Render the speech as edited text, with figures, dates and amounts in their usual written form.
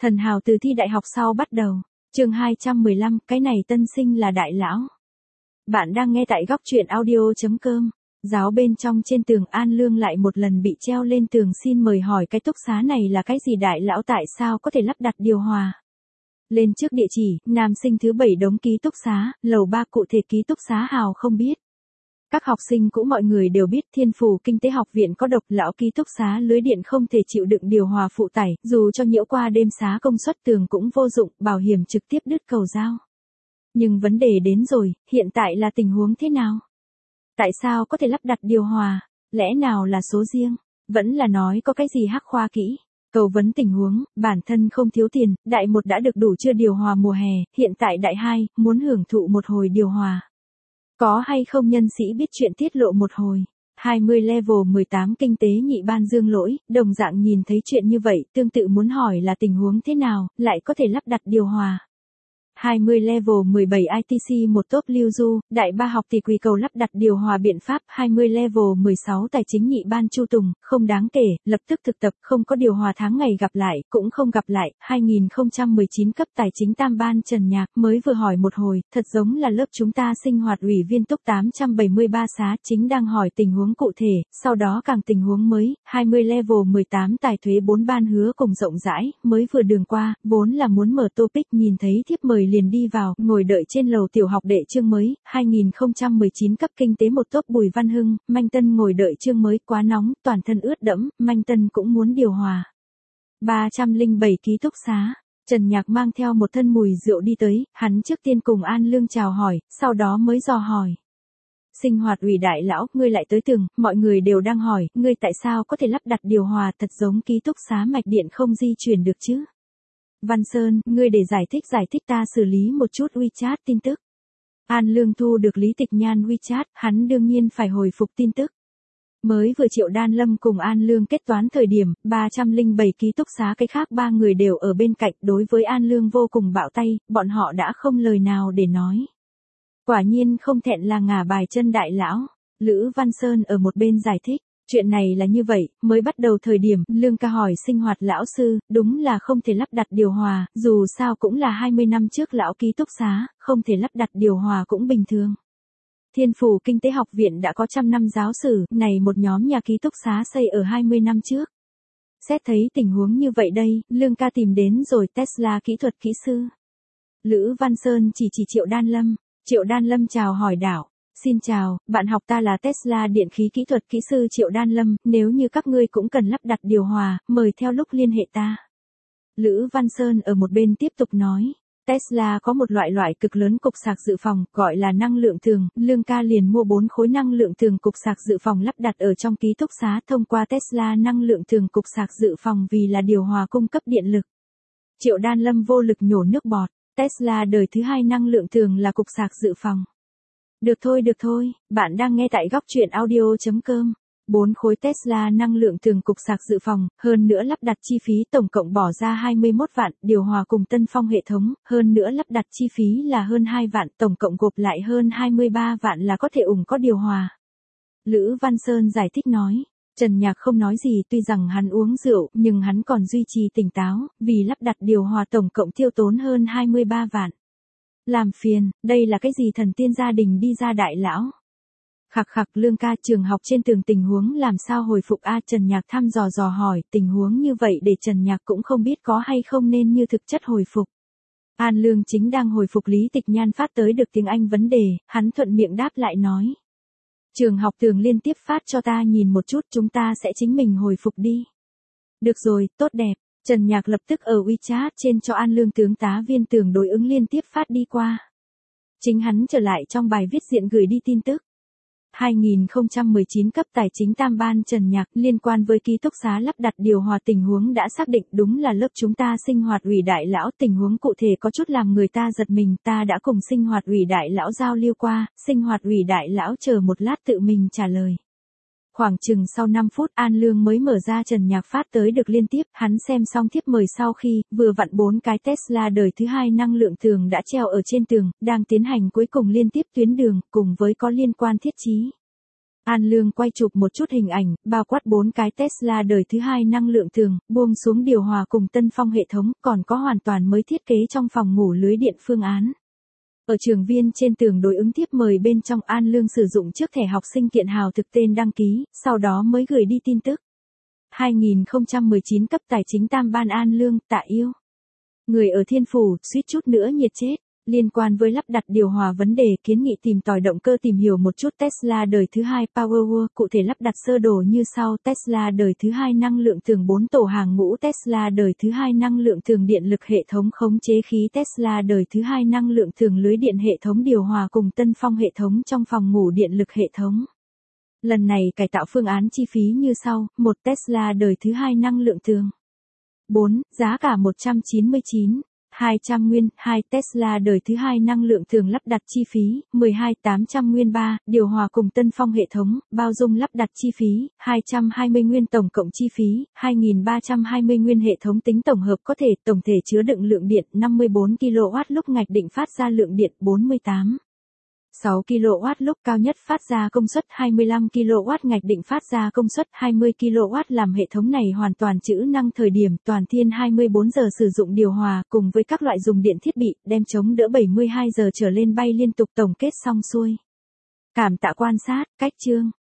Thần hào từ thi đại học sau bắt đầu. Chương 215, cái này tân sinh là đại lão. Bạn đang nghe tại góc truyện audio.com. Giáo bên trong trên tường An Lương lại một lần bị treo lên tường xin mời hỏi cái túc xá này là cái gì đại lão, tại sao có thể lắp đặt điều hòa. Lên trước địa chỉ, nam sinh thứ 7 đống ký túc xá, lầu 3, cụ thể ký túc xá hào không biết. Các học sinh cũ mọi người đều biết Thiên Phủ Kinh tế học viện có độc, lão ký túc xá lưới điện không thể chịu đựng điều hòa phụ tải, dù cho nhiễu qua đêm xá công suất tường cũng vô dụng, bảo hiểm trực tiếp đứt cầu dao. Nhưng vấn đề đến rồi, hiện tại là tình huống thế nào? Tại sao có thể lắp đặt điều hòa? Lẽ nào là số riêng? Vẫn là nói có cái gì hắc khoa kỹ? Cầu vấn tình huống, bản thân không thiếu tiền, đại 1 đã được đủ chưa điều hòa mùa hè, hiện tại đại 2, muốn hưởng thụ một hồi điều hòa. Có hay không nhân sĩ biết chuyện tiết lộ một hồi. 20 level 18 kinh tế nhị ban Dương Lỗi, đồng dạng nhìn thấy chuyện như vậy, tương tự muốn hỏi là tình huống thế nào, lại có thể lắp đặt điều hòa. 20 level 17 ITC một top Lưu Du, đại 3 học tỷ quỳ cầu lắp đặt điều hòa biện pháp. 20 level 16 tài chính nhị ban Chu Tùng, không đáng kể, lập tức thực tập, không có điều hòa tháng ngày gặp lại, cũng không gặp lại. 2019 cấp tài chính tam ban Trần Nhạc, mới vừa hỏi một hồi, thật giống là lớp chúng ta sinh hoạt ủy viên túc 873 xá, chính đang hỏi tình huống cụ thể, sau đó càng tình huống mới. 20 level 18 tài thuế 4 ban Hứa cùng rộng rãi, mới vừa đường qua, vốn là muốn mở topic, nhìn thấy thiếp mời liền đi vào, ngồi đợi trên lầu tiểu học đệ chương mới. 2019 cấp kinh tế một top Bùi Văn Hưng, Manh Tân ngồi đợi chương mới, quá nóng, toàn thân ướt đẫm, Manh Tân cũng muốn điều hòa. 307 ký túc xá, Trần Nhạc mang theo một thân mùi rượu đi tới, hắn trước tiên cùng An Lương chào hỏi, sau đó mới dò hỏi. Sinh hoạt ủy đại lão, ngươi lại tới tường, mọi người đều đang hỏi, ngươi tại sao có thể lắp đặt điều hòa, thật giống ký túc xá mạch điện không di chuyển được chứ? Văn Sơn, ngươi để giải thích ta xử lý một chút WeChat tin tức. An Lương thu được Lý Tịch Nhan WeChat, hắn đương nhiên phải hồi phục tin tức. Mới vừa Triệu Đan Lâm cùng An Lương kết toán thời điểm, 307 ký túc xá cái khác 3 người đều ở bên cạnh, đối với An Lương vô cùng bạo tay, bọn họ đã không lời nào để nói. Quả nhiên không thẹn là ngả bài chân đại lão. Lữ Văn Sơn ở một bên giải thích. Chuyện này là như vậy, mới bắt đầu thời điểm, Lương ca hỏi sinh hoạt lão sư, đúng là không thể lắp đặt điều hòa, dù sao cũng là 20 năm trước lão ký túc xá, không thể lắp đặt điều hòa cũng bình thường. Thiên Phủ Kinh tế học viện đã có 100 năm giáo sử, này một nhóm nhà ký túc xá xây ở 20 năm trước. Xét thấy tình huống như vậy đây, Lương ca tìm đến rồi Tesla kỹ thuật kỹ sư. Lữ Văn Sơn chỉ Triệu Đan Lâm. Triệu Đan Lâm chào hỏi đảo. Xin chào, bạn học ta là Tesla điện khí kỹ thuật kỹ sư Triệu Đan Lâm, nếu như các ngươi cũng cần lắp đặt điều hòa, mời theo lúc liên hệ ta. Lữ Văn Sơn ở một bên tiếp tục nói, Tesla có một loại cực lớn cục sạc dự phòng, gọi là năng lượng thường, Lương ca liền mua 4 khối năng lượng thường cục sạc dự phòng lắp đặt ở trong ký túc xá, thông qua Tesla năng lượng thường cục sạc dự phòng vì là điều hòa cung cấp điện lực. Triệu Đan Lâm vô lực nhổ nước bọt, Tesla đời thứ 2 năng lượng thường là cục sạc dự phòng. Được thôi, bạn đang nghe tại góc truyện audio.com. 4 khối Tesla năng lượng thường cục sạc dự phòng, hơn nữa lắp đặt chi phí tổng cộng bỏ ra 21 vạn, điều hòa cùng Tân Phong hệ thống, hơn nữa lắp đặt chi phí là hơn 2 vạn, tổng cộng gộp lại hơn 23 vạn là có thể có điều hòa. Lữ Văn Sơn giải thích nói. Trần Nhạc không nói gì, tuy rằng hắn uống rượu, nhưng hắn còn duy trì tỉnh táo, vì lắp đặt điều hòa tổng cộng tiêu tốn hơn 23 vạn. Làm phiền, đây là cái gì thần tiên gia đình đi ra đại lão? Khặc Lương ca, trường học trên tường tình huống làm sao hồi phục a? Trần Nhạc thăm dò hỏi, tình huống như vậy để Trần Nhạc cũng không biết có hay không nên như thực chất hồi phục. An Lương chính đang hồi phục Lý Tịch Nhan phát tới được tiếng Anh vấn đề, hắn thuận miệng đáp lại nói. Trường học tường liên tiếp phát cho ta nhìn một chút, chúng ta sẽ chính mình hồi phục đi. Được rồi, tốt đẹp. Trần Nhạc lập tức ở WeChat trên cho An Lương tướng tá viên tường đối ứng liên tiếp phát đi qua. Chính hắn trở lại trong bài viết diện gửi đi tin tức. 2019 cấp tài chính tam ban Trần Nhạc, liên quan với ký túc xá lắp đặt điều hòa tình huống đã xác định đúng là lớp chúng ta sinh hoạt ủy đại lão, tình huống cụ thể có chút làm người ta giật mình, ta đã cùng sinh hoạt ủy đại lão giao lưu qua, sinh hoạt ủy đại lão chờ một lát tự mình trả lời. Khoảng chừng sau 5 phút An Lương mới mở ra Trần Nhạc phát tới được liên tiếp, hắn xem xong thiếp mời sau khi, vừa vặn 4 cái Tesla đời thứ 2 năng lượng thường đã treo ở trên tường, đang tiến hành cuối cùng liên tiếp tuyến đường, cùng với có liên quan thiết chí. An Lương quay chụp một chút hình ảnh, bao quát 4 cái Tesla đời thứ hai năng lượng thường, buông xuống điều hòa cùng tân phong hệ thống, còn có hoàn toàn mới thiết kế trong phòng ngủ lưới điện phương án. Ở trường viên trên tường đối ứng tiếp mời bên trong An Lương sử dụng trước thẻ học sinh kiện hào thực tên đăng ký, sau đó mới gửi đi tin tức. 2019 cấp tài chính tam ban An Lương, Tạ Yêu. Người ở Thiên Phủ, suýt chút nữa nhiệt chết. Liên quan với lắp đặt điều hòa vấn đề kiến nghị tìm tòi động cơ tìm hiểu một chút Tesla đời thứ hai Powerwall, cụ thể lắp đặt sơ đồ như sau: Tesla đời thứ hai năng lượng thường 4 tổ hàng ngũ, Tesla đời thứ hai năng lượng thường điện lực hệ thống khống chế khí, Tesla đời thứ hai năng lượng thường lưới điện hệ thống điều hòa cùng tân phong hệ thống trong phòng ngủ điện lực hệ thống. Lần này cải tạo phương án chi phí như sau: 1. Tesla đời thứ hai năng lượng thường 4, giá cả 199.200 nguyên. 2. Tesla đời thứ hai năng lượng thường lắp đặt chi phí 12.800 nguyên. 3. Điều hòa cùng tân phong hệ thống, bao dung lắp đặt chi phí 220 nguyên, tổng cộng chi phí 2.320 nguyên. Hệ thống tính tổng hợp có thể tổng thể chứa đựng lượng điện 54 kW lúc ngạch định phát ra lượng điện 48,6 kW lúc cao nhất phát ra công suất 25 kW ngạch định phát ra công suất 20 kW. Làm hệ thống này hoàn toàn trữ năng thời điểm toàn thiên 24 giờ sử dụng điều hòa cùng với các loại dùng điện thiết bị, đem chống đỡ 72 giờ trở lên bay liên tục. Tổng kết xong xuôi. Cảm tạ quan sát, cách chương.